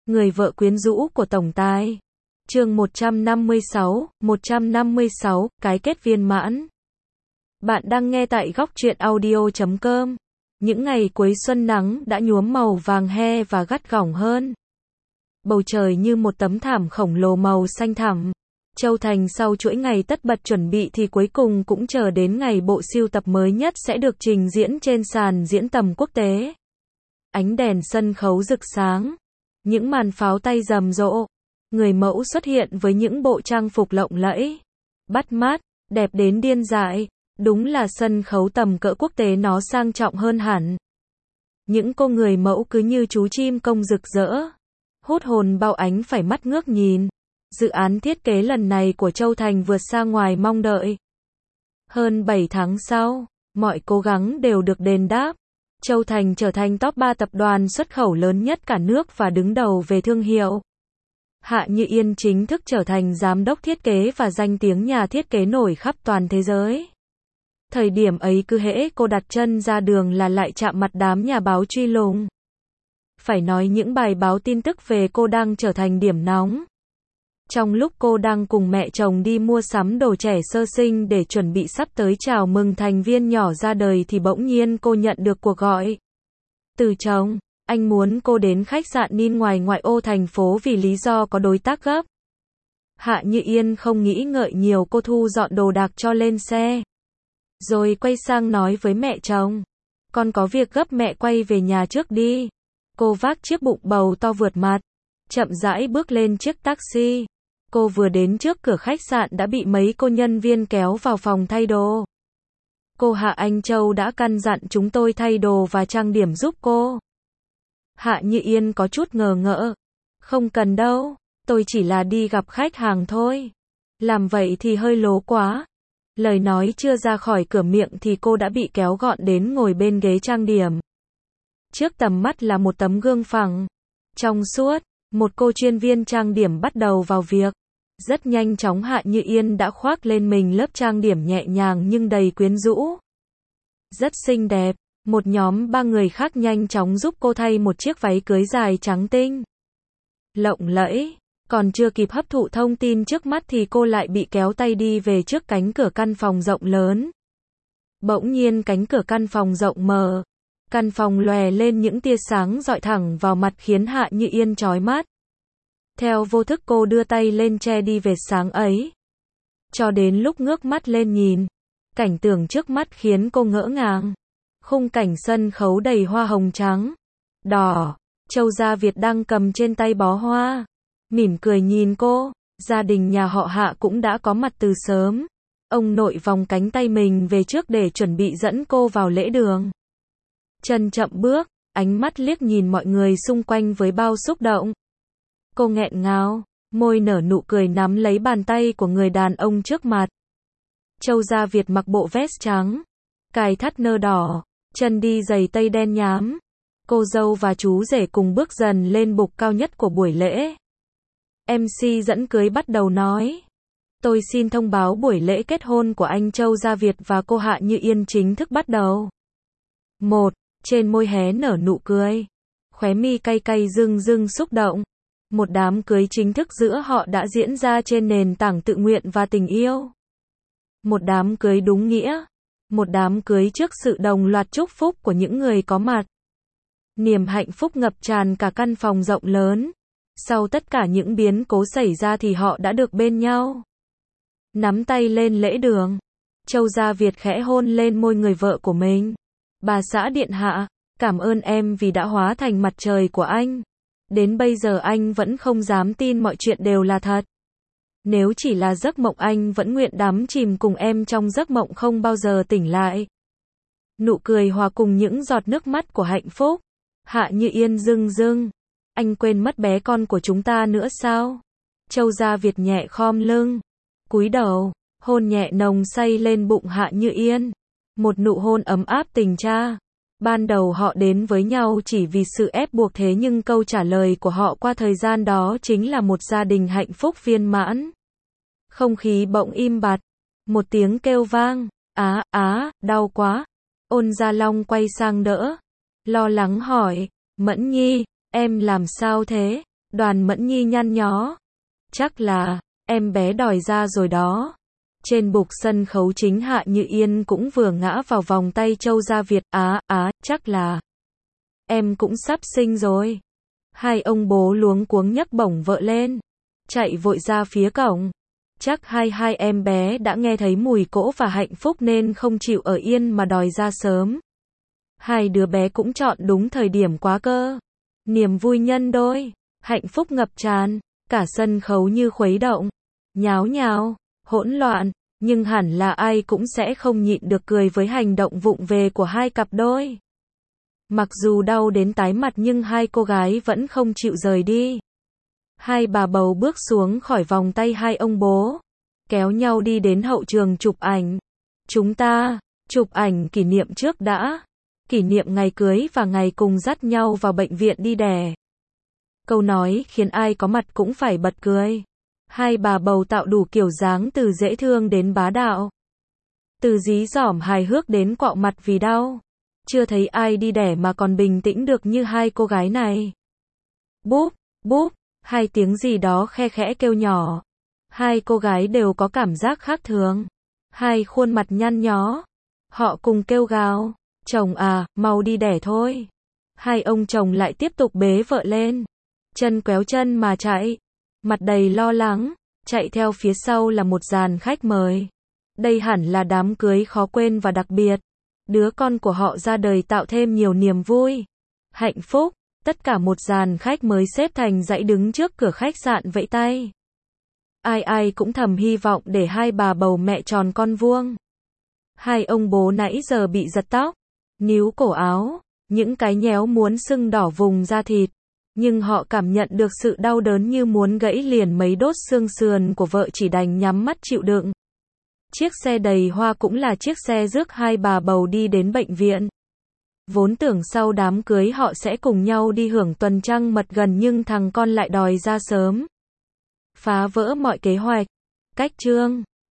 Người vợ quyến rũ của tổng tài. Chương 156, cái kết viên mãn. Bạn đang nghe tại góc truyện audio.com. Những ngày cuối xuân nắng đã nhuốm màu vàng he và gắt gỏng hơn. Bầu trời như một tấm thảm khổng lồ màu xanh thẳm. Châu Thành sau chuỗi ngày tất bật chuẩn bị thì cuối cùng cũng chờ đến ngày bộ sưu tập mới nhất sẽ được trình diễn trên sàn diễn tầm quốc tế. Ánh đèn sân khấu rực sáng. Những màn pháo tay rầm rộ. Người mẫu xuất hiện với những bộ trang phục lộng lẫy, bắt mắt, đẹp đến điên dại. Đúng là sân khấu tầm cỡ quốc tế nó sang trọng hơn hẳn. Những cô người mẫu cứ như chú chim công rực rỡ, hút hồn bao ánh phải mắt ngước nhìn. Dự án thiết kế lần này của Châu Thành vượt xa ngoài mong đợi. Hơn 7 tháng sau, mọi cố gắng đều được đền đáp. Châu Thành trở thành top 3 tập đoàn xuất khẩu lớn nhất cả nước và đứng đầu về thương hiệu. Hạ Như Yên chính thức trở thành giám đốc thiết kế và danh tiếng nhà thiết kế nổi khắp toàn thế giới. Thời điểm ấy cứ hễ cô đặt chân ra đường là lại chạm mặt đám nhà báo truy lùng. Phải nói những bài báo tin tức về cô đang trở thành điểm nóng. Trong lúc cô đang cùng mẹ chồng đi mua sắm đồ trẻ sơ sinh để chuẩn bị sắp tới chào mừng thành viên nhỏ ra đời thì bỗng nhiên cô nhận được cuộc gọi từ chồng. Anh muốn cô đến khách sạn Nin ngoài ngoại ô thành phố vì lý do có đối tác gấp. Hạ Như Yên không nghĩ ngợi nhiều, cô thu dọn đồ đạc cho lên xe. Rồi quay sang nói với mẹ chồng. Con có việc gấp, mẹ quay về nhà trước đi. Cô vác chiếc bụng bầu to vượt mặt, chậm rãi bước lên chiếc taxi. Cô vừa đến trước cửa khách sạn đã bị mấy cô nhân viên kéo vào phòng thay đồ. Cô Hạ, anh Châu đã căn dặn chúng tôi thay đồ và trang điểm giúp cô. Hạ Như Yên có chút ngờ ngợ. Không cần đâu, tôi chỉ là đi gặp khách hàng thôi. Làm vậy thì hơi lố quá. Lời nói chưa ra khỏi cửa miệng thì cô đã bị kéo gọn đến ngồi bên ghế trang điểm. Trước tầm mắt là một tấm gương phẳng, trong suốt. Một cô chuyên viên trang điểm bắt đầu vào việc. Rất nhanh chóng Hạ Như Yên đã khoác lên mình lớp trang điểm nhẹ nhàng nhưng đầy quyến rũ. Rất xinh đẹp. Một nhóm 3 người khác nhanh chóng giúp cô thay một chiếc váy cưới dài trắng tinh, lộng lẫy. Còn chưa kịp hấp thụ thông tin trước mắt thì cô lại bị kéo tay đi về trước cánh cửa căn phòng rộng lớn. Bỗng nhiên cánh cửa căn phòng rộng mở. Căn phòng lòe lên những tia sáng rọi thẳng vào mặt khiến Hạ Như Yên chói mắt. Theo vô thức cô đưa tay lên che đi vệt sáng ấy. Cho đến lúc ngước mắt lên nhìn, cảnh tượng trước mắt khiến cô ngỡ ngàng. Khung cảnh sân khấu đầy hoa hồng trắng, đỏ. Châu Gia Việt đang cầm trên tay bó hoa, mỉm cười nhìn cô. Gia đình nhà họ Hạ cũng đã có mặt từ sớm. Ông nội vòng cánh tay mình về trước để chuẩn bị dẫn cô vào lễ đường. Chân chậm bước, ánh mắt liếc nhìn mọi người xung quanh với bao xúc động. Cô nghẹn ngào, môi nở nụ cười nắm lấy bàn tay của người đàn ông trước mặt. Châu Gia Việt mặc bộ vest trắng, cài thắt nơ đỏ, chân đi giày tây đen nhám. Cô dâu và chú rể cùng bước dần lên bục cao nhất của buổi lễ. MC dẫn cưới bắt đầu nói. Tôi xin thông báo buổi lễ kết hôn của anh Châu Gia Việt và cô Hạ Như Yên chính thức bắt đầu. 1. Trên môi hé nở nụ cười, khóe mi cay cay rưng rưng xúc động. Một đám cưới chính thức giữa họ đã diễn ra trên nền tảng tự nguyện và tình yêu. Một đám cưới đúng nghĩa. Một đám cưới trước sự đồng loạt chúc phúc của những người có mặt. Niềm hạnh phúc ngập tràn cả căn phòng rộng lớn. Sau tất cả những biến cố xảy ra thì họ đã được bên nhau. Nắm tay lên lễ đường. Châu Gia Việt khẽ hôn lên môi người vợ của mình. Bà xã điện hạ, cảm ơn em vì đã hóa thành mặt trời của anh. Đến bây giờ anh vẫn không dám tin mọi chuyện đều là thật. Nếu chỉ là giấc mộng anh vẫn nguyện đắm chìm cùng em trong giấc mộng không bao giờ tỉnh lại. Nụ cười hòa cùng những giọt nước mắt của hạnh phúc. Hạ Như Yên rưng rưng. Anh quên mất bé con của chúng ta nữa sao? Châu Gia Việt nhẹ khom lưng, cúi đầu, hôn nhẹ nồng say lên bụng Hạ Như Yên. Một nụ hôn ấm áp tình cha. Ban đầu họ đến với nhau chỉ vì sự ép buộc, thế nhưng câu trả lời của họ qua thời gian đó chính là một gia đình hạnh phúc viên mãn. Không khí bỗng im bặt. Một tiếng kêu vang. Đau quá. Ôn Gia Long quay sang đỡ. Lo lắng hỏi. Mẫn Nhi, em làm sao thế? Đoàn Mẫn Nhi nhăn nhó. Chắc là, em bé đòi ra rồi đó. Trên bục sân khấu chính Hạ Như Yên cũng vừa ngã vào vòng tay Châu Gia Việt. Chắc là em cũng sắp sinh rồi. Hai ông bố luống cuống nhấc bổng vợ lên, chạy vội ra phía cổng. Chắc hai em bé đã nghe thấy mùi cỗ và hạnh phúc nên không chịu ở yên mà đòi ra sớm. Hai đứa bé cũng chọn đúng thời điểm quá cơ. Niềm vui nhân đôi, hạnh phúc ngập tràn, cả sân khấu như khuấy động, nháo nhào, hỗn loạn, nhưng hẳn là ai cũng sẽ không nhịn được cười với hành động vụng về của hai cặp đôi. Mặc dù đau đến tái mặt nhưng hai cô gái vẫn không chịu rời đi. Hai bà bầu bước xuống khỏi vòng tay hai ông bố, kéo nhau đi đến hậu trường chụp ảnh. Chúng ta chụp ảnh kỷ niệm trước đã. Kỷ niệm ngày cưới và ngày cùng dắt nhau vào bệnh viện đi đẻ. Câu nói khiến ai có mặt cũng phải bật cười. Hai bà bầu tạo đủ kiểu dáng từ dễ thương đến bá đạo, từ dí dỏm hài hước đến quạo mặt vì đau. Chưa thấy ai đi đẻ mà còn bình tĩnh được như hai cô gái này. Búp, búp, hai tiếng gì đó khe khẽ kêu nhỏ. Hai cô gái đều có cảm giác khác thường. Hai khuôn mặt nhăn nhó. Họ cùng kêu gào. Chồng à, mau đi đẻ thôi. Hai ông chồng lại tiếp tục bế vợ lên. Chân kéo chân mà chạy. Mặt đầy lo lắng. Chạy theo phía sau là một dàn khách mời. Đây hẳn là đám cưới khó quên và đặc biệt. Đứa con của họ ra đời tạo thêm nhiều niềm vui, hạnh phúc. Tất cả một dàn khách mới xếp thành dãy đứng trước cửa khách sạn vẫy tay. Ai cũng thầm hy vọng để hai bà bầu mẹ tròn con vuông. Hai ông bố nãy giờ bị giật tóc, níu cổ áo, những cái nhéo muốn sưng đỏ vùng da thịt. Nhưng họ cảm nhận được sự đau đớn như muốn gãy liền mấy đốt xương sườn của vợ, chỉ đành nhắm mắt chịu đựng. Chiếc xe đầy hoa cũng là chiếc xe rước hai bà bầu đi đến bệnh viện. Vốn tưởng sau đám cưới họ sẽ cùng nhau đi hưởng tuần trăng mật gần nhưng thằng con lại đòi ra sớm, phá vỡ mọi kế hoạch. Cách chương